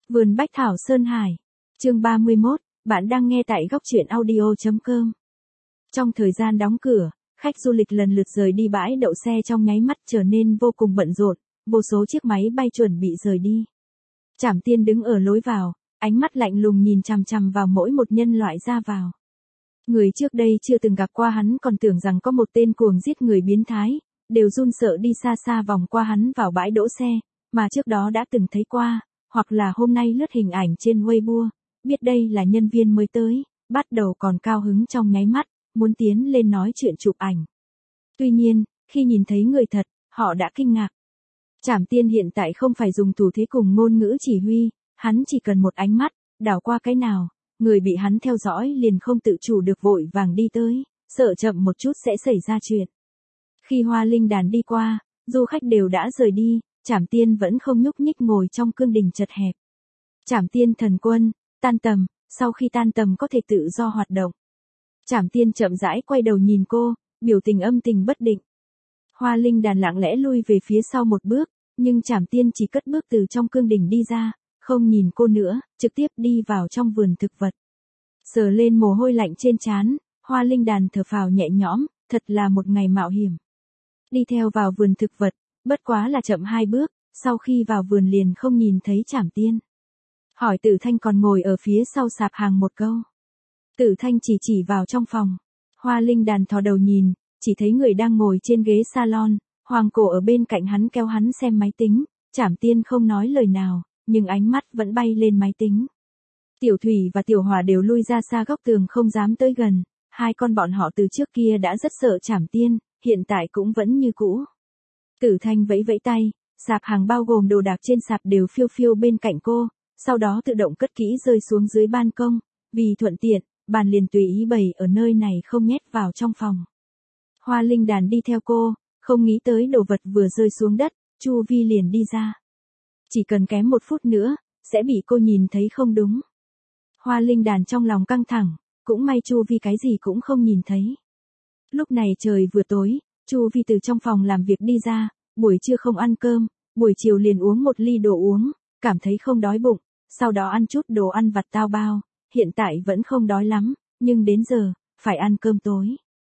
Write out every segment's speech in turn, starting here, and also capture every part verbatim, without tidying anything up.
Vườn Bách Thảo Sơn Hải. Chương ba mươi mốt, bạn đang nghe tại góc truyện audio chấm com. Trong thời gian đóng cửa, khách du lịch lần lượt rời đi bãi đậu xe trong nháy mắt trở nên vô cùng bận rộn, vô số chiếc máy bay chuẩn bị rời đi. Trảm Tiên đứng ở lối vào, ánh mắt lạnh lùng nhìn chằm chằm vào mỗi một nhân loại ra vào. Người trước đây chưa từng gặp qua hắn còn tưởng rằng có một tên cuồng giết người biến thái, đều run sợ đi xa xa vòng qua hắn vào bãi đỗ xe, mà trước đó đã từng thấy qua, hoặc là hôm nay lướt hình ảnh trên Weibo, biết đây là nhân viên mới tới, bắt đầu còn cao hứng trong nháy mắt, muốn tiến lên nói chuyện chụp ảnh. Tuy nhiên, khi nhìn thấy người thật, họ đã kinh ngạc. Trảm Tiên hiện tại không phải dùng thủ thế cùng ngôn ngữ chỉ huy, hắn chỉ cần một ánh mắt, đảo qua cái nào, người bị hắn theo dõi liền không tự chủ được vội vàng đi tới, sợ chậm một chút sẽ xảy ra chuyện. Khi Hoa Linh Đàn đi qua, du khách đều đã rời đi, Trảm Tiên vẫn không nhúc nhích ngồi trong cương đình chật hẹp. Trảm Tiên thần quân, tan tầm, sau khi tan tầm có thể tự do hoạt động. Trảm Tiên chậm rãi quay đầu nhìn cô, biểu tình âm tình bất định. Hoa Linh Đàn lặng lẽ lui về phía sau một bước, nhưng Trảm Tiên chỉ cất bước từ trong cương đình đi ra, không nhìn cô nữa, trực tiếp đi vào trong vườn thực vật. Sờ lên mồ hôi lạnh trên trán, Hoa Linh Đàn thở phào nhẹ nhõm, thật là một ngày mạo hiểm. Đi theo vào vườn thực vật, bất quá là chậm hai bước, sau khi vào vườn liền không nhìn thấy Trảm Tiên. Hỏi Tử Thanh còn ngồi ở phía sau sạp hàng một câu. Tử Thanh chỉ chỉ vào trong phòng. Hoa Linh Đàn thò đầu nhìn, chỉ thấy người đang ngồi trên ghế salon, Hoàng Cổ ở bên cạnh hắn kéo hắn xem máy tính, Trảm Tiên không nói lời nào, nhưng ánh mắt vẫn bay lên máy tính. Tiểu Thủy và Tiểu Hòa đều lui ra xa góc tường không dám tới gần, hai con bọn họ từ trước kia đã rất sợ Trảm Tiên, hiện tại cũng vẫn như cũ. Tử Thanh vẫy vẫy tay, sạp hàng bao gồm đồ đạc trên sạp đều phiêu phiêu bên cạnh cô, sau đó tự động cất kỹ rơi xuống dưới ban công, vì thuận tiện, bàn liền tùy ý bày ở nơi này không nhét vào trong phòng. Hoa Linh Đàn đi theo cô, không nghĩ tới đồ vật vừa rơi xuống đất, Chu Vi liền đi ra. Chỉ cần kém một phút nữa, sẽ bị cô nhìn thấy không đúng. Hoa Linh Đàn trong lòng căng thẳng, cũng may Chu Vi cái gì cũng không nhìn thấy. Lúc này trời vừa tối, Chu Vi từ trong phòng làm việc đi ra, buổi trưa không ăn cơm, buổi chiều liền uống một ly đồ uống, cảm thấy không đói bụng, sau đó ăn chút đồ ăn vặt tao bao, hiện tại vẫn không đói lắm, nhưng đến giờ, phải ăn cơm tối.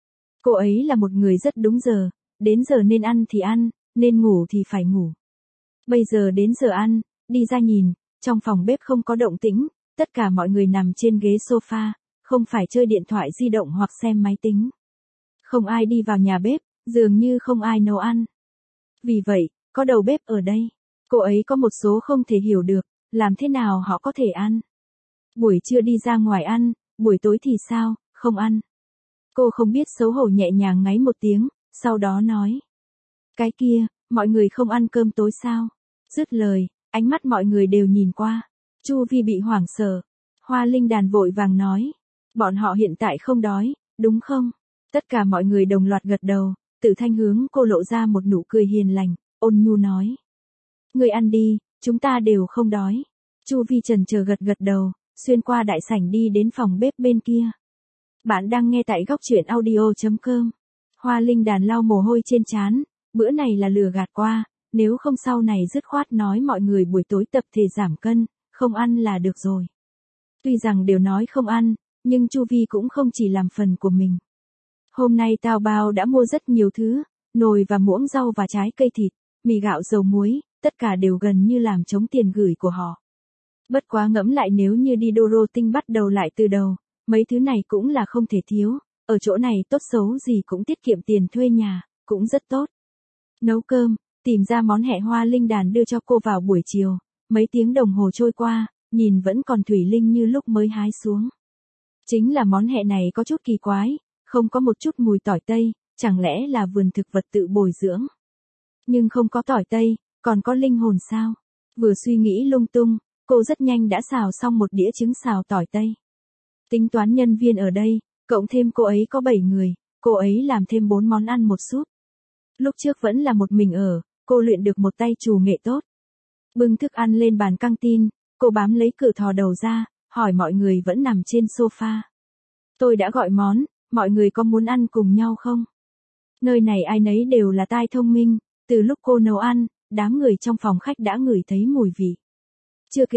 Cô ấy là một người rất đúng giờ, đến giờ nên ăn thì ăn, nên ngủ thì phải ngủ. Bây giờ đến giờ ăn, đi ra nhìn, trong phòng bếp không có động tĩnh, tất cả mọi người nằm trên ghế sofa, không phải chơi điện thoại di động hoặc xem máy tính. Không ai đi vào nhà bếp, dường như không ai nấu ăn. Vì vậy, có đầu bếp ở đây, cô ấy có một số không thể hiểu được, làm thế nào họ có thể ăn. Buổi trưa đi ra ngoài ăn, buổi tối thì sao, không ăn. Cô không biết xấu hổ nhẹ nhàng ngáy một tiếng, sau đó nói. Cái kia, mọi người không ăn cơm tối sao? Dứt lời, ánh mắt mọi người đều nhìn qua. Chu Vi bị hoảng sợ. Hoa Linh Đàn vội vàng nói. Bọn họ hiện tại không đói, đúng không? Tất cả mọi người đồng loạt gật đầu, Tử Thanh hướng cô lộ ra một nụ cười hiền lành, ôn nhu nói. Người ăn đi, chúng ta đều không đói. Chu Vi chần chờ gật gật đầu, xuyên qua đại sảnh đi đến phòng bếp bên kia. Bạn đang nghe tại góc truyện audio chấm com. Hoa Linh Đàn lau mồ hôi trên trán, bữa này là lừa gạt qua, nếu không sau này dứt khoát nói mọi người buổi tối tập thể giảm cân, không ăn là được rồi. Tuy rằng đều nói không ăn, nhưng Chu Vi cũng không chỉ làm phần của mình. Hôm nay Tao Bao đã mua rất nhiều thứ, nồi và muỗng rau và trái cây thịt, mì gạo dầu muối, tất cả đều gần như làm trống tiền gửi của họ. Bất quá ngẫm lại nếu như đi Doro Tinh bắt đầu lại từ đầu, mấy thứ này cũng là không thể thiếu, ở chỗ này tốt xấu gì cũng tiết kiệm tiền thuê nhà, cũng rất tốt. Nấu cơm, tìm ra món hẹ Hoa Linh Đàn đưa cho cô vào buổi chiều, mấy tiếng đồng hồ trôi qua, nhìn vẫn còn thủy linh như lúc mới hái xuống. Chính là món hẹ này có chút kỳ quái, không có một chút mùi tỏi tây, chẳng lẽ là vườn thực vật tự bồi dưỡng. Nhưng không có tỏi tây, còn có linh hồn sao? Vừa suy nghĩ lung tung, cô rất nhanh đã xào xong một đĩa trứng xào tỏi tây. Tính toán nhân viên ở đây, cộng thêm cô ấy có bảy người, cô ấy làm thêm bốn món ăn một súp. Lúc trước vẫn là một mình ở, cô luyện được một tay trù nghệ tốt. Bưng thức ăn lên bàn căng tin, cô bám lấy cửa thò đầu ra, hỏi mọi người vẫn nằm trên sofa. Tôi đã gọi món, mọi người có muốn ăn cùng nhau không? Nơi này ai nấy đều là tai thông minh, từ lúc cô nấu ăn, đám người trong phòng khách đã ngửi thấy mùi vị. Chưa kể,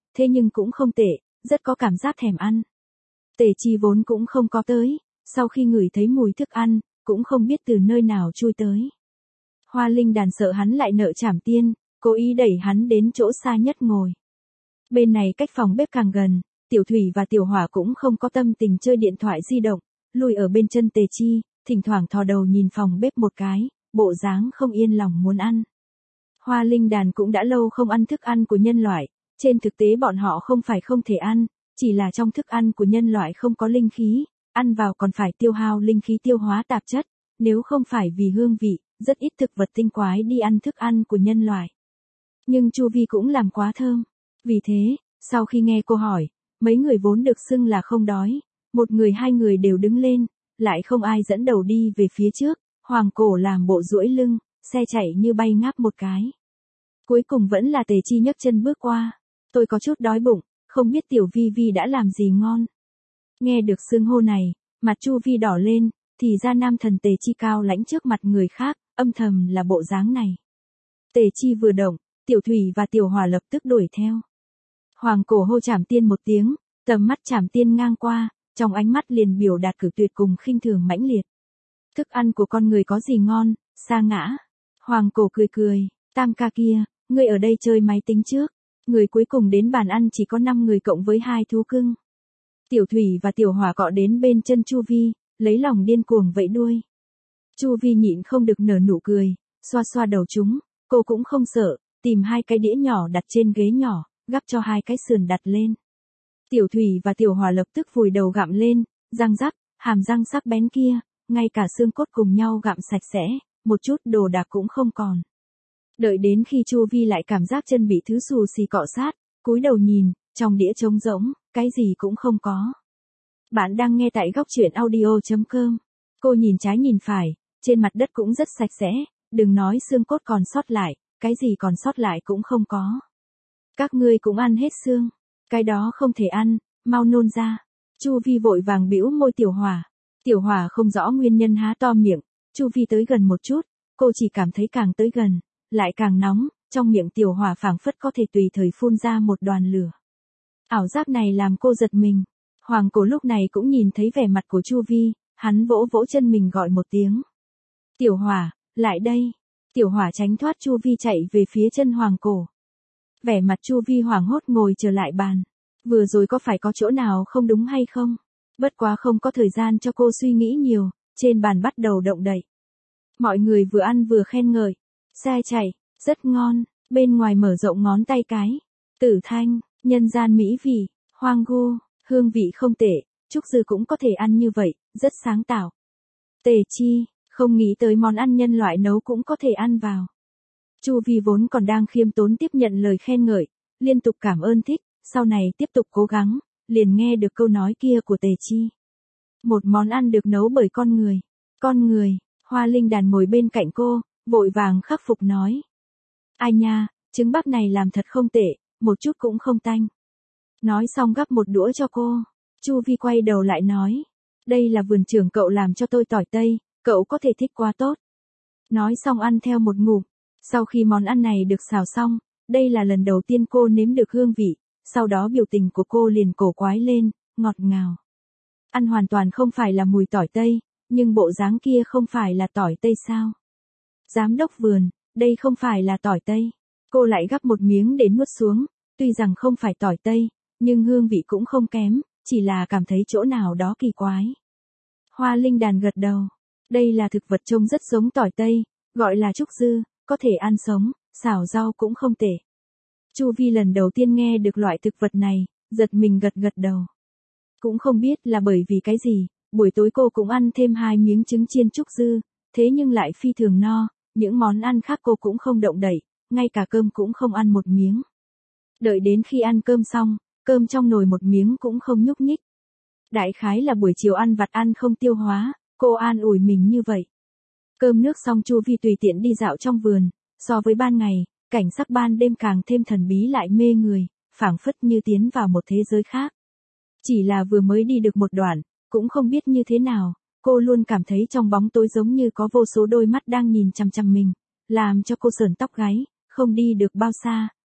thế nhưng cũng không tệ, rất có cảm giác thèm ăn. Tề Chi vốn cũng không có tới, sau khi ngửi thấy mùi thức ăn, cũng không biết từ nơi nào chui tới. Hoa Linh Đàn sợ hắn lại nợ trảm tiên, cố ý đẩy hắn đến chỗ xa nhất ngồi. Bên này cách phòng bếp càng gần, Tiểu Thủy và Tiểu Hỏa cũng không có tâm tình chơi điện thoại di động, lùi ở bên chân Tề Chi, thỉnh thoảng thò đầu nhìn phòng bếp một cái, bộ dáng không yên lòng muốn ăn. Hoa Linh Đàn cũng đã lâu không ăn thức ăn của nhân loại, trên thực tế bọn họ không phải không thể ăn, chỉ là trong thức ăn của nhân loại không có linh khí, ăn vào còn phải tiêu hao linh khí tiêu hóa tạp chất, nếu không phải vì hương vị, rất ít thực vật tinh quái đi ăn thức ăn của nhân loại. Nhưng Chu Vi cũng làm quá thơm, vì thế, sau khi nghe cô hỏi, mấy người vốn được xưng là không đói, một người hai người đều đứng lên, lại không ai dẫn đầu đi về phía trước, Hoàng Cổ làm bộ duỗi lưng, xe chạy như bay ngáp một cái. Cuối cùng vẫn là Tề Chi nhấc chân bước qua, tôi có chút đói bụng, không biết Tiểu Vi Vi đã làm gì ngon. Nghe được xưng hô này, mặt Chu Vi đỏ lên, thì ra nam thần Tề Chi cao lãnh trước mặt người khác, âm thầm là bộ dáng này. Tề Chi vừa động, Tiểu Thủy và Tiểu Hỏa lập tức đuổi theo. Hoàng Cổ hô Trảm Tiên một tiếng, tầm mắt Trảm Tiên ngang qua, trong ánh mắt liền biểu đạt cử tuyệt cùng khinh thường mãnh liệt. Thức ăn của con người có gì ngon, sa ngã. Hoàng Cổ cười cười, Tam ca kia, ngươi ở đây chơi máy tính trước. Người cuối cùng đến bàn ăn chỉ có năm người cộng với hai thú cưng. Tiểu Thủy và Tiểu Hỏa cọ đến bên chân Chu Vi, lấy lòng điên cuồng vẫy đuôi. Chu Vi nhịn không được nở nụ cười, xoa xoa đầu chúng, cô cũng không sợ, tìm hai cái đĩa nhỏ đặt trên ghế nhỏ, gắp cho hai cái sườn đặt lên. Tiểu Thủy và Tiểu Hỏa lập tức vùi đầu gặm lên, răng rắc, hàm răng sắc bén kia, ngay cả xương cốt cùng nhau gặm sạch sẽ, một chút đồ đạc cũng không còn. Đợi đến khi Chu Vi lại cảm giác chân bị thứ xù xì cọ sát, cúi đầu nhìn, trong đĩa trống rỗng, cái gì cũng không có. Bạn đang nghe tại góc truyện audio chấm com. Cô nhìn trái nhìn phải, trên mặt đất cũng rất sạch sẽ, đừng nói xương cốt còn sót lại, cái gì còn sót lại cũng không có. Các ngươi cũng ăn hết xương, cái đó không thể ăn, mau nôn ra. Chu Vi vội vàng bĩu môi Tiểu Hỏa. Tiểu Hỏa không rõ nguyên nhân há to miệng, Chu Vi tới gần một chút, cô chỉ cảm thấy càng tới gần, lại càng nóng, trong miệng Tiểu Hỏa phảng phất có thể tùy thời phun ra một đoàn lửa. Ảo giác này làm cô giật mình. Hoàng Cổ lúc này cũng nhìn thấy vẻ mặt của Chu Vi, hắn vỗ vỗ chân mình gọi một tiếng. Tiểu Hỏa, lại đây. Tiểu Hỏa tránh thoát Chu Vi chạy về phía chân Hoàng Cổ. Vẻ mặt Chu Vi hoảng hốt ngồi trở lại bàn. Vừa rồi có phải có chỗ nào không đúng hay không? Bất quá không có thời gian cho cô suy nghĩ nhiều, trên bàn bắt đầu động đậy. Mọi người vừa ăn vừa khen ngợi. Xe chạy, rất ngon, bên ngoài mở rộng ngón tay cái. Tử thanh, nhân gian mỹ vị, hoang gu, hương vị không tệ, Trúc Dư cũng có thể ăn như vậy, rất sáng tạo. Tề Chi, không nghĩ tới món ăn nhân loại nấu cũng có thể ăn vào. Chu Vi vốn còn đang khiêm tốn tiếp nhận lời khen ngợi, liên tục cảm ơn thích, sau này tiếp tục cố gắng, liền nghe được câu nói kia của Tề Chi. Một món ăn được nấu bởi con người. Con người, Hoa Linh Đàn ngồi bên cạnh cô, vội vàng khắc phục nói. Ai nha, trứng bắp này làm thật không tệ, một chút cũng không tanh. Nói xong gắp một đũa cho cô, Chu Vi quay đầu lại nói. Đây là vườn trưởng cậu làm cho tôi tỏi tây, cậu có thể thích quá tốt. Nói xong ăn theo một ngụm, sau khi món ăn này được xào xong, đây là lần đầu tiên cô nếm được hương vị, sau đó biểu tình của cô liền cổ quái lên, ngọt ngào. Ăn hoàn toàn không phải là mùi tỏi tây, nhưng bộ dáng kia không phải là tỏi tây sao? Giám đốc vườn, đây không phải là tỏi tây. Cô lại gắp một miếng để nuốt xuống, tuy rằng không phải tỏi tây, nhưng hương vị cũng không kém, chỉ là cảm thấy chỗ nào đó kỳ quái. Hoa Linh Đàn gật đầu. Đây là thực vật trông rất giống tỏi tây, gọi là trúc dư, có thể ăn sống, xào rau cũng không tệ. Chu Vi lần đầu tiên nghe được loại thực vật này, giật mình gật gật đầu. Cũng không biết là bởi vì cái gì, buổi tối cô cũng ăn thêm hai miếng trứng chiên trúc dư, thế nhưng lại phi thường no, những món ăn khác cô cũng không động đậy, ngay cả cơm cũng không ăn một miếng. Đợi đến khi ăn cơm xong, cơm trong nồi một miếng cũng không nhúc nhích. Đại khái là buổi chiều ăn vặt ăn không tiêu hóa, cô an ủi mình như vậy. Cơm nước xong Chu Vi tùy tiện đi dạo trong vườn, so với ban ngày, cảnh sắc ban đêm càng thêm thần bí lại mê người, phảng phất như tiến vào một thế giới khác. Chỉ là vừa mới đi được một đoạn, cũng không biết như thế nào, cô luôn cảm thấy trong bóng tối giống như có vô số đôi mắt đang nhìn chằm chằm mình, làm cho cô sởn tóc gáy, không đi được bao xa,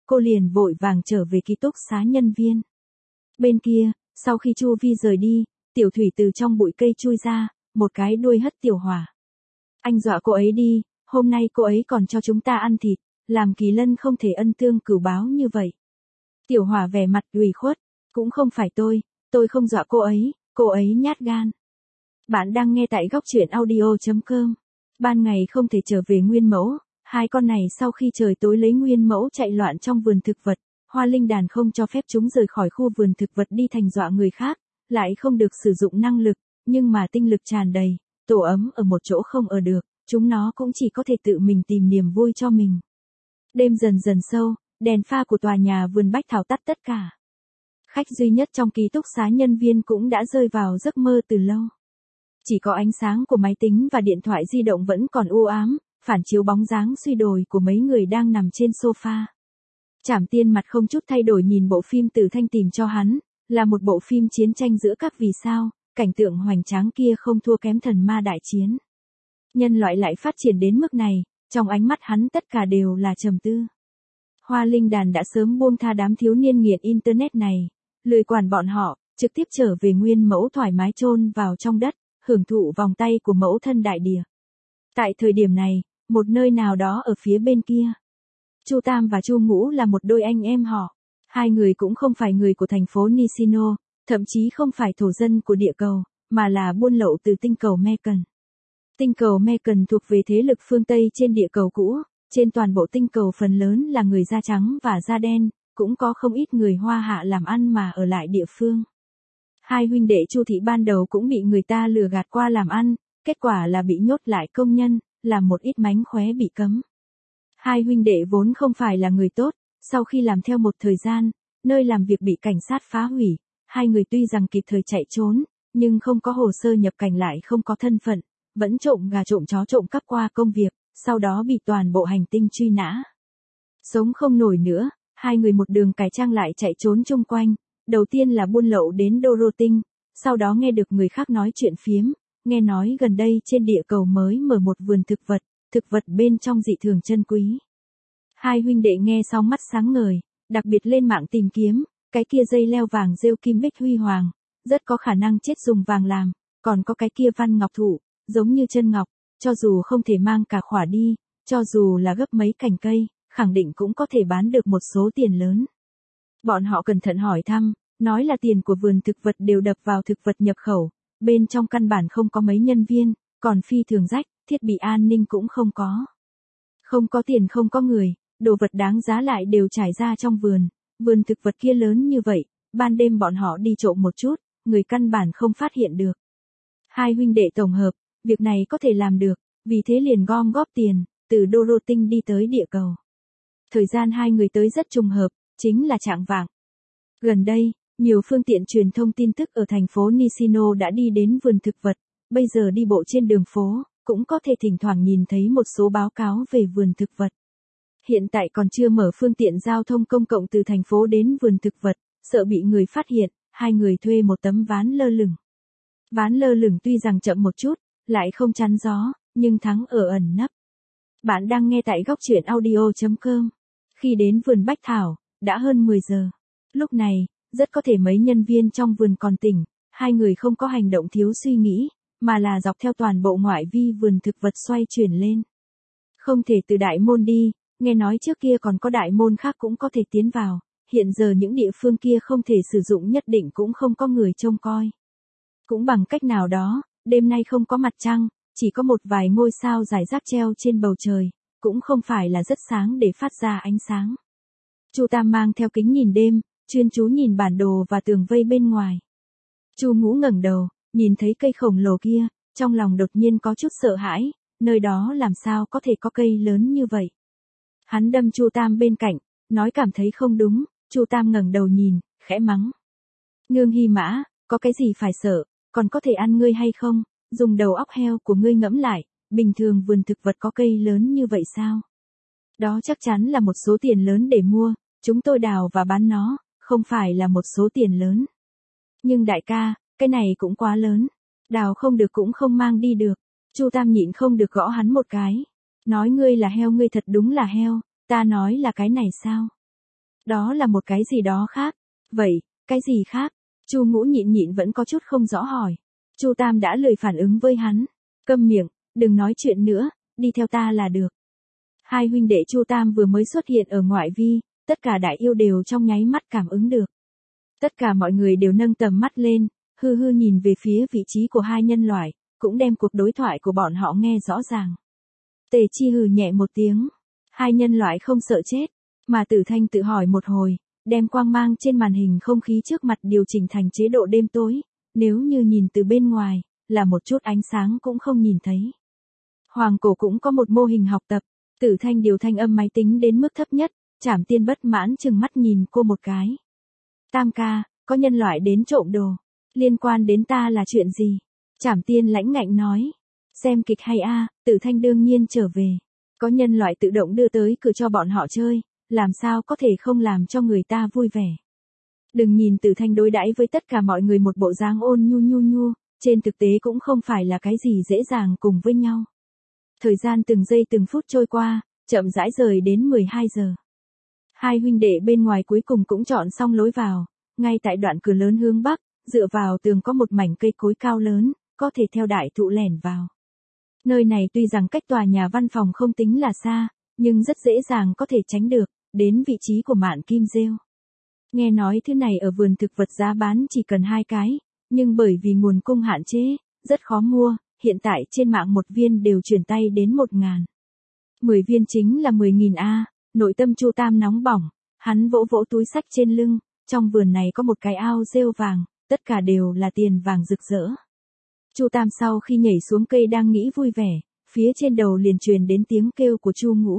cô liền vội vàng trở về ký túc xá nhân viên. Bên kia, sau khi Chu Vi rời đi, Tiểu Thủy từ trong bụi cây chui ra, một cái đuôi hất Tiểu Hỏa. Anh dọa cô ấy đi, hôm nay cô ấy còn cho chúng ta ăn thịt, làm Kỳ Lân không thể ân tương cửu báo như vậy. Tiểu Hỏa vẻ mặt ủy khuất, cũng không phải tôi, tôi không dọa cô ấy, cô ấy nhát gan. Bạn đang nghe tại góc truyện audio chấm com. Ban ngày không thể trở về nguyên mẫu, hai con này sau khi trời tối lấy nguyên mẫu chạy loạn trong vườn thực vật, Hoa Linh Đàn không cho phép chúng rời khỏi khu vườn thực vật đi thành dọa người khác, lại không được sử dụng năng lực, nhưng mà tinh lực tràn đầy, tổ ấm ở một chỗ không ở được, chúng nó cũng chỉ có thể tự mình tìm niềm vui cho mình. Đêm dần dần sâu, đèn pha của tòa nhà vườn bách thảo tắt tất cả. Khách duy nhất trong ký túc xá nhân viên cũng đã rơi vào giấc mơ từ lâu. Chỉ có ánh sáng của máy tính và điện thoại di động vẫn còn u ám, phản chiếu bóng dáng suy đồi của mấy người đang nằm trên sofa. Trảm Tiên mặt không chút thay đổi nhìn bộ phim Tử Thanh tìm cho hắn, là một bộ phim chiến tranh giữa các vì sao, cảnh tượng hoành tráng kia không thua kém thần ma đại chiến. Nhân loại lại phát triển đến mức này, trong ánh mắt hắn tất cả đều là trầm tư. Hoa Linh Đàn đã sớm buông tha đám thiếu niên nghiện internet này, lười quản bọn họ, trực tiếp trở về nguyên mẫu thoải mái chôn vào trong đất, hưởng thụ vòng tay của mẫu thân đại địa. Tại thời điểm này, một nơi nào đó ở phía bên kia, Chu Tam và Chu Ngũ là một đôi anh em họ. Hai người cũng không phải người của thành phố Nishino, thậm chí không phải thổ dân của địa cầu, mà là buôn lậu từ tinh cầu Mekon. Tinh cầu Mekon thuộc về thế lực phương Tây trên địa cầu cũ, trên toàn bộ tinh cầu phần lớn là người da trắng và da đen, cũng có không ít người Hoa Hạ làm ăn mà ở lại địa phương. Hai huynh đệ Chu Thị ban đầu cũng bị người ta lừa gạt qua làm ăn, kết quả là bị nhốt lại công nhân, làm một ít mánh khóe bị cấm. Hai huynh đệ vốn không phải là người tốt, sau khi làm theo một thời gian, nơi làm việc bị cảnh sát phá hủy, hai người tuy rằng kịp thời chạy trốn, nhưng không có hồ sơ nhập cảnh lại không có thân phận, vẫn trộm gà trộm chó trộm cắp qua công việc, sau đó bị toàn bộ hành tinh truy nã. Sống không nổi nữa, hai người một đường cải trang lại chạy trốn chung quanh, đầu tiên là buôn lậu đến Dorothea, sau đó nghe được người khác nói chuyện phiếm, nghe nói gần đây trên địa cầu mới mở một vườn thực vật, thực vật bên trong dị thường chân quý. Hai huynh đệ nghe xong mắt sáng ngời, đặc biệt lên mạng tìm kiếm, cái kia dây leo vàng rêu kim bích huy hoàng, rất có khả năng chết dùng vàng làm, còn có cái kia văn ngọc thụ, giống như chân ngọc, cho dù không thể mang cả khỏa đi, cho dù là gấp mấy cành cây, khẳng định cũng có thể bán được một số tiền lớn. Bọn họ cẩn thận hỏi thăm, nói là tiền của vườn thực vật đều đập vào thực vật nhập khẩu, bên trong căn bản không có mấy nhân viên, còn phi thường rách, thiết bị an ninh cũng không có. Không có tiền không có người, đồ vật đáng giá lại đều trải ra trong vườn, vườn thực vật kia lớn như vậy, ban đêm bọn họ đi trộm một chút, người căn bản không phát hiện được. Hai huynh đệ tổng hợp, việc này có thể làm được, vì thế liền gom góp tiền, từ Dorothea đi tới địa cầu. Thời gian hai người tới rất trùng hợp, chính là trạng vạng. Gần đây, nhiều phương tiện truyền thông tin tức ở thành phố Nishino đã đi đến vườn thực vật, bây giờ đi bộ trên đường phố, cũng có thể thỉnh thoảng nhìn thấy một số báo cáo về vườn thực vật. Hiện tại còn chưa mở phương tiện giao thông công cộng từ thành phố đến vườn thực vật, sợ bị người phát hiện, hai người thuê một tấm ván lơ lửng. Ván lơ lửng tuy rằng chậm một chút, lại không chắn gió, nhưng thắng ở ẩn nấp. Bạn đang nghe tại góc truyện audio chấm com. Khi đến vườn bách thảo, đã hơn mười giờ. Lúc này, rất có thể mấy nhân viên trong vườn còn tỉnh, hai người không có hành động thiếu suy nghĩ, mà là dọc theo toàn bộ ngoại vi vườn thực vật xoay chuyển lên. Không thể từ đại môn đi, nghe nói trước kia còn có đại môn khác cũng có thể tiến vào, hiện giờ những địa phương kia không thể sử dụng nhất định cũng không có người trông coi. Cũng bằng cách nào đó, đêm nay không có mặt trăng, chỉ có một vài ngôi sao rải rác treo trên bầu trời, cũng không phải là rất sáng để phát ra ánh sáng. Chu Tam mang theo kính nhìn đêm, chuyên chú nhìn bản đồ và tường vây bên ngoài. Chu Ngũ ngẩng đầu, nhìn thấy cây khổng lồ kia, trong lòng đột nhiên có chút sợ hãi, nơi đó làm sao có thể có cây lớn như vậy. Hắn đâm Chu Tam bên cạnh, nói cảm thấy không đúng, Chu Tam ngẩng đầu nhìn, khẽ mắng. Nương Hy Mã, có cái gì phải sợ, còn có thể ăn ngươi hay không, dùng đầu óc heo của ngươi ngẫm lại, bình thường vườn thực vật có cây lớn như vậy sao? Đó chắc chắn là một số tiền lớn để mua, chúng tôi đào và bán nó, không phải là một số tiền lớn. Nhưng đại ca, cái này cũng quá lớn, đào không được cũng không mang đi được. Chu Tam nhịn không được gõ hắn một cái. Nói ngươi là heo ngươi thật đúng là heo, ta nói là cái này sao? Đó là một cái gì đó khác. Vậy, cái gì khác? Chu Ngũ nhịn nhịn vẫn có chút không rõ hỏi. Chu Tam đã lười phản ứng với hắn. Câm miệng, đừng nói chuyện nữa, đi theo ta là được. Hai huynh đệ Chu Tam vừa mới xuất hiện ở ngoại vi, tất cả đại yêu đều trong nháy mắt cảm ứng được. Tất cả mọi người đều nâng tầm mắt lên, hư hư nhìn về phía vị trí của hai nhân loại, cũng đem cuộc đối thoại của bọn họ nghe rõ ràng. Tề Chi hừ nhẹ một tiếng. Hai nhân loại không sợ chết, mà Tử Thanh tự hỏi một hồi, đem quang mang trên màn hình không khí trước mặt điều chỉnh thành chế độ đêm tối, nếu như nhìn từ bên ngoài, là một chút ánh sáng cũng không nhìn thấy. Hoàng Cổ cũng có một mô hình học tập, Tử Thanh điều thanh âm máy tính đến mức thấp nhất, Trảm Tiên bất mãn chừng mắt nhìn cô một cái. Tam ca, có nhân loại đến trộm đồ, liên quan đến ta là chuyện gì? Trảm Tiên lãnh ngạnh nói. Xem kịch hay a, Tử Thanh đương nhiên trở về. Có nhân loại tự động đưa tới cửa cho bọn họ chơi, làm sao có thể không làm cho người ta vui vẻ. Đừng nhìn Tử Thanh đối đãi với tất cả mọi người một bộ dáng ôn nhu nhu nhu, trên thực tế cũng không phải là cái gì dễ dàng cùng với nhau. Thời gian từng giây từng phút trôi qua, chậm rãi rời đến mười hai giờ. Hai huynh đệ bên ngoài cuối cùng cũng chọn xong lối vào, ngay tại đoạn cửa lớn hướng bắc, dựa vào tường có một mảnh cây cối cao lớn, có thể theo đại thụ lẻn vào. Nơi này tuy rằng cách tòa nhà văn phòng không tính là xa, nhưng rất dễ dàng có thể tránh được, đến vị trí của Mạn Kim Rêu. Nghe nói thứ này ở vườn thực vật giá bán chỉ cần hai cái, nhưng bởi vì nguồn cung hạn chế, rất khó mua, hiện tại trên mạng một viên đều chuyển tay đến một ngàn. Mười viên chính là mười nghìn a, nội tâm Chu Tam nóng bỏng, hắn vỗ vỗ túi xách trên lưng, trong vườn này có một cái ao rêu vàng, tất cả đều là tiền vàng rực rỡ. Chu Tam sau khi nhảy xuống cây đang nghĩ vui vẻ, phía trên đầu liền truyền đến tiếng kêu của Chu Ngũ.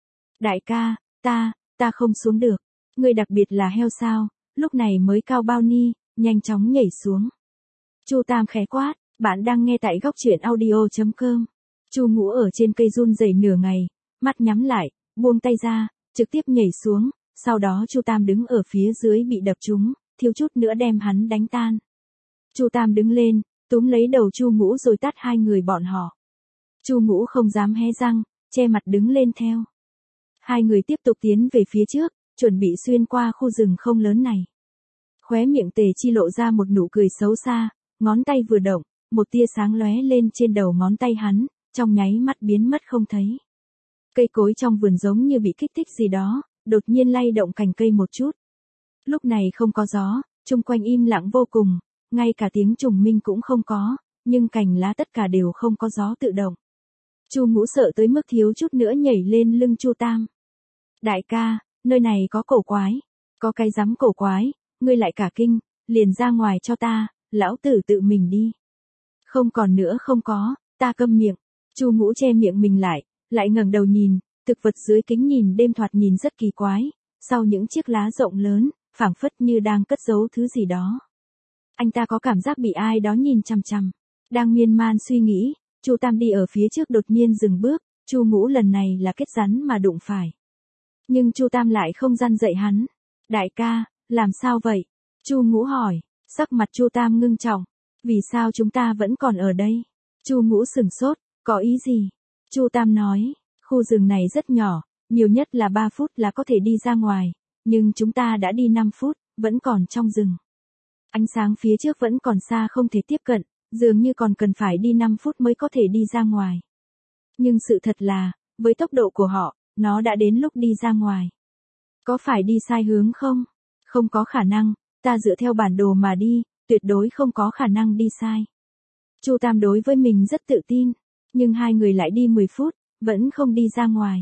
Đại ca, ta, ta không xuống được, ngươi đặc biệt là heo sao, lúc này mới cao bao ni, nhanh chóng nhảy xuống. Chu Tam khẽ quát, bạn đang nghe tại góc truyện audio chấm com. Chu Ngũ ở trên cây run rẩy nửa ngày, mắt nhắm lại, buông tay ra, trực tiếp nhảy xuống, sau đó Chu Tam đứng ở phía dưới bị đập trúng, thiếu chút nữa đem hắn đánh tan. Chu Tam đứng lên, túm lấy đầu Chu Ngũ rồi tát hai người bọn họ. Chu Ngũ không dám hé răng, che mặt đứng lên theo. Hai người tiếp tục tiến về phía trước, chuẩn bị xuyên qua khu rừng không lớn này. Khóe miệng Tề Chi lộ ra một nụ cười xấu xa, ngón tay vừa động, một tia sáng lóe lên trên đầu ngón tay hắn, trong nháy mắt biến mất không thấy. Cây cối trong vườn giống như bị kích thích gì đó, đột nhiên lay động cành cây một chút. Lúc này không có gió, chung quanh im lặng vô cùng, ngay cả tiếng trùng minh cũng không có, nhưng cành lá tất cả đều không có gió tự động. Chu Ngũ sợ tới mức thiếu chút nữa nhảy lên lưng Chu Tam. Đại ca, nơi này có cổ quái. Có cái rắm cổ quái, ngươi lại cả kinh, liền ra ngoài cho ta, lão tử tự mình đi. Không còn nữa không có, ta câm miệng. Chu Ngũ che miệng mình lại, lại ngẩng đầu nhìn, thực vật dưới kính nhìn đêm thoạt nhìn rất kỳ quái, sau những chiếc lá rộng lớn, phảng phất như đang cất giấu thứ gì đó. Anh ta có cảm giác bị ai đó nhìn chằm chằm. Đang miên man suy nghĩ, Chu Tam đi ở phía trước đột nhiên dừng bước, Chu Ngũ lần này là kết rắn mà đụng phải. Nhưng Chu Tam lại không răn dậy hắn. Đại ca, làm sao vậy? Chu Ngũ hỏi, sắc mặt Chu Tam ngưng trọng. Vì sao chúng ta vẫn còn ở đây? Chu Ngũ sửng sốt, có ý gì? Chu Tam nói, khu rừng này rất nhỏ, nhiều nhất là ba phút là có thể đi ra ngoài, nhưng chúng ta đã đi năm phút, vẫn còn trong rừng. Ánh sáng phía trước vẫn còn xa không thể tiếp cận, dường như còn cần phải đi năm phút mới có thể đi ra ngoài. Nhưng sự thật là, với tốc độ của họ, nó đã đến lúc đi ra ngoài. Có phải đi sai hướng không? Không có khả năng, ta dựa theo bản đồ mà đi, tuyệt đối không có khả năng đi sai. Chu Tam đối với mình rất tự tin, nhưng hai người lại đi mười phút, vẫn không đi ra ngoài.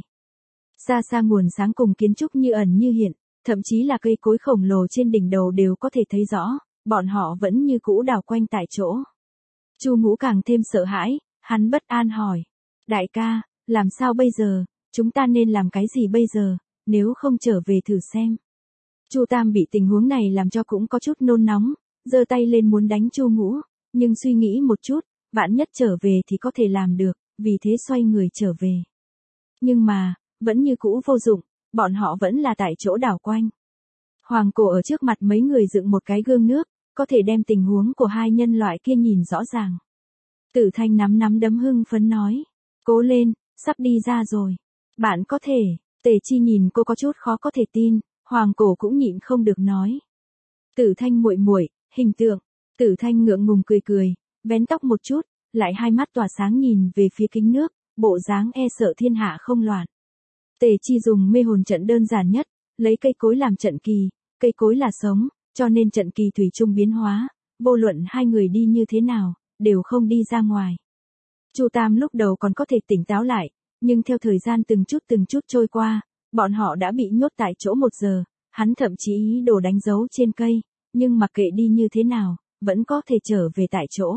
Xa xa nguồn sáng cùng kiến trúc như ẩn như hiện, thậm chí là cây cối khổng lồ trên đỉnh đầu đều có thể thấy rõ, bọn họ vẫn như cũ đảo quanh tại chỗ. Chu Ngũ càng thêm sợ hãi, hắn bất an hỏi. Đại ca, làm sao bây giờ, chúng ta nên làm cái gì bây giờ, nếu không trở về thử xem. Chu Tam bị tình huống này làm cho cũng có chút nôn nóng, giơ tay lên muốn đánh Chu Ngũ, nhưng suy nghĩ một chút, vạn nhất trở về thì có thể làm được, vì thế xoay người trở về. Nhưng mà, vẫn như cũ vô dụng, bọn họ vẫn là tại chỗ đảo quanh. Hoàng Cổ ở trước mặt mấy người dựng một cái gương nước, có thể đem tình huống của hai nhân loại kia nhìn rõ ràng. Tử Thanh nắm nắm đấm hưng phấn nói, cố lên, sắp đi ra rồi. Bạn có thể, Tề Chi nhìn cô có chút khó có thể tin, Hoàng Cổ cũng nhịn không được nói. Tử Thanh muội muội, hình tượng. Tử Thanh ngượng ngùng cười cười, vén tóc một chút, lại hai mắt tỏa sáng nhìn về phía kính nước, bộ dáng e sợ thiên hạ không loạn. Tề Chi dùng mê hồn trận đơn giản nhất, lấy cây cối làm trận kỳ, cây cối là sống, cho nên trận kỳ thủy chung biến hóa, vô luận hai người đi như thế nào, đều không đi ra ngoài. Chu Tam lúc đầu còn có thể tỉnh táo lại, nhưng theo thời gian từng chút từng chút trôi qua, bọn họ đã bị nhốt tại chỗ một giờ, hắn thậm chí ý đồ đánh dấu trên cây, nhưng mặc kệ đi như thế nào, vẫn có thể trở về tại chỗ.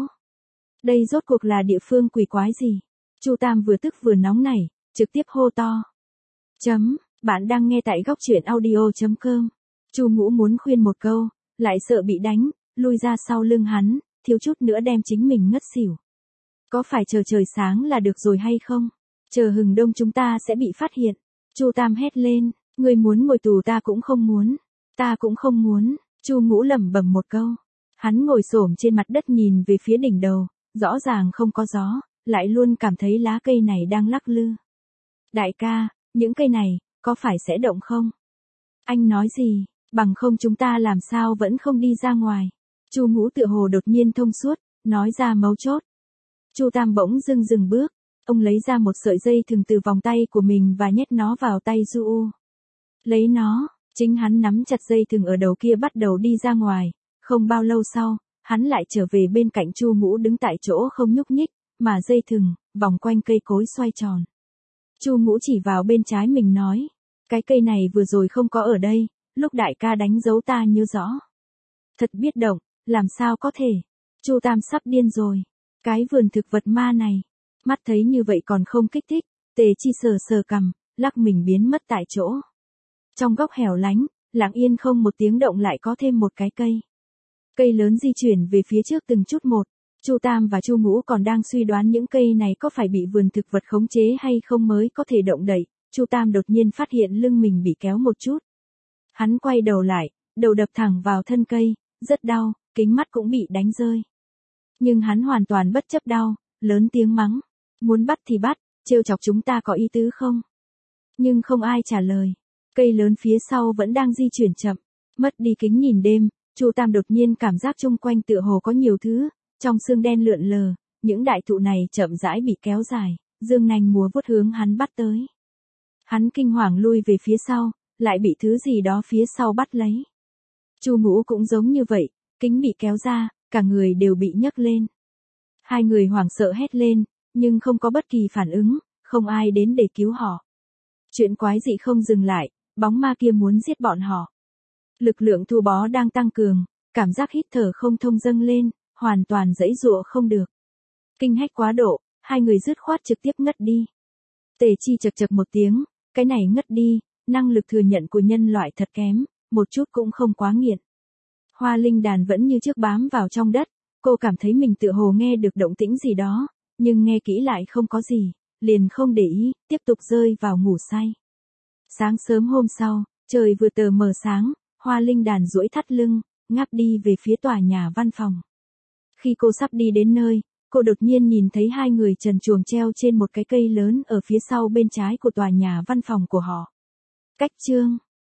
Đây rốt cuộc là địa phương quỷ quái gì? Chu Tam vừa tức vừa nóng nảy, trực tiếp hô to. Chấm, bạn đang nghe tại góc truyện audio chấm com. Chu Ngũ muốn khuyên một câu, lại sợ bị đánh, lui ra sau lưng hắn, thiếu chút nữa đem chính mình ngất xỉu. Có phải chờ trời sáng là được rồi hay không? Chờ hừng đông chúng ta sẽ bị phát hiện. Chu Tam hét lên, người muốn ngồi tù ta cũng không muốn. Ta cũng không muốn. Chu Ngũ lẩm bẩm một câu. Hắn ngồi xổm trên mặt đất nhìn về phía đỉnh đầu, rõ ràng không có gió, lại luôn cảm thấy lá cây này đang lắc lư. Đại ca, những cây này, có phải sẽ động không? Anh nói gì, bằng không chúng ta làm sao vẫn không đi ra ngoài. Chu Ngũ tựa hồ đột nhiên thông suốt, nói ra mấu chốt. Chu Tam bỗng dưng dừng bước, ông lấy ra một sợi dây thừng từ vòng tay của mình và nhét nó vào tay Du U. Lấy nó, chính hắn nắm chặt dây thừng ở đầu kia bắt đầu đi ra ngoài, không bao lâu sau, hắn lại trở về bên cạnh Chu Ngũ đứng tại chỗ không nhúc nhích, mà dây thừng, vòng quanh cây cối xoay tròn. Chu Ngũ chỉ vào bên trái mình nói, cái cây này vừa rồi không có ở đây, lúc đại ca đánh dấu ta nhớ rõ. Thật biết động, làm sao có thể, Chu Tam sắp điên rồi, cái vườn thực vật ma này, mắt thấy như vậy còn không kích thích, Tề Chi sờ sờ cằm, lắc mình biến mất tại chỗ. Trong góc hẻo lánh, lặng yên không một tiếng động lại có thêm một cái cây. Cây lớn di chuyển về phía trước từng chút một, Chu Tam và Chu Ngũ còn đang suy đoán những cây này có phải bị vườn thực vật khống chế hay không mới có thể động đậy, Chu Tam đột nhiên phát hiện lưng mình bị kéo một chút. Hắn quay đầu lại, đầu đập thẳng vào thân cây, rất đau, kính mắt cũng bị đánh rơi. Nhưng hắn hoàn toàn bất chấp đau, lớn tiếng mắng, muốn bắt thì bắt, trêu chọc chúng ta có ý tứ không? Nhưng không ai trả lời, cây lớn phía sau vẫn đang di chuyển chậm, mất đi kính nhìn đêm, Chu Tam đột nhiên cảm giác chung quanh tựa hồ có nhiều thứ, trong sương đen lượn lờ, những đại thụ này chậm rãi bị kéo dài, dương nanh múa vuốt hướng hắn bắt tới. Hắn kinh hoàng lui về phía sau, lại bị thứ gì đó phía sau bắt lấy. Chu Ngũ cũng giống như vậy, kính bị kéo ra, cả người đều bị nhấc lên. Hai người hoảng sợ hét lên, nhưng không có bất kỳ phản ứng, không ai đến để cứu họ. Chuyện quái dị không dừng lại, bóng ma kia muốn giết bọn họ. Lực lượng thu bó đang tăng cường, cảm giác hít thở không thông dâng lên, hoàn toàn giãy giụa không được. Kinh hách quá độ, hai người dứt khoát trực tiếp ngất đi. Tề Chi chật chật một tiếng, cái này ngất đi, năng lực thừa nhận của nhân loại thật kém, một chút cũng không quá nghiện. Hoa Linh Đàn vẫn như trước bám vào trong đất, cô cảm thấy mình tựa hồ nghe được động tĩnh gì đó, nhưng nghe kỹ lại không có gì, liền không để ý, tiếp tục rơi vào ngủ say. Sáng sớm hôm sau, trời vừa tờ mờ sáng, Hoa Linh Đàn duỗi thắt lưng, ngáp đi về phía tòa nhà văn phòng. Khi cô sắp đi đến nơi, cô đột nhiên nhìn thấy hai người trần truồng treo trên một cái cây lớn ở phía sau bên trái của tòa nhà văn phòng của họ. Cách chương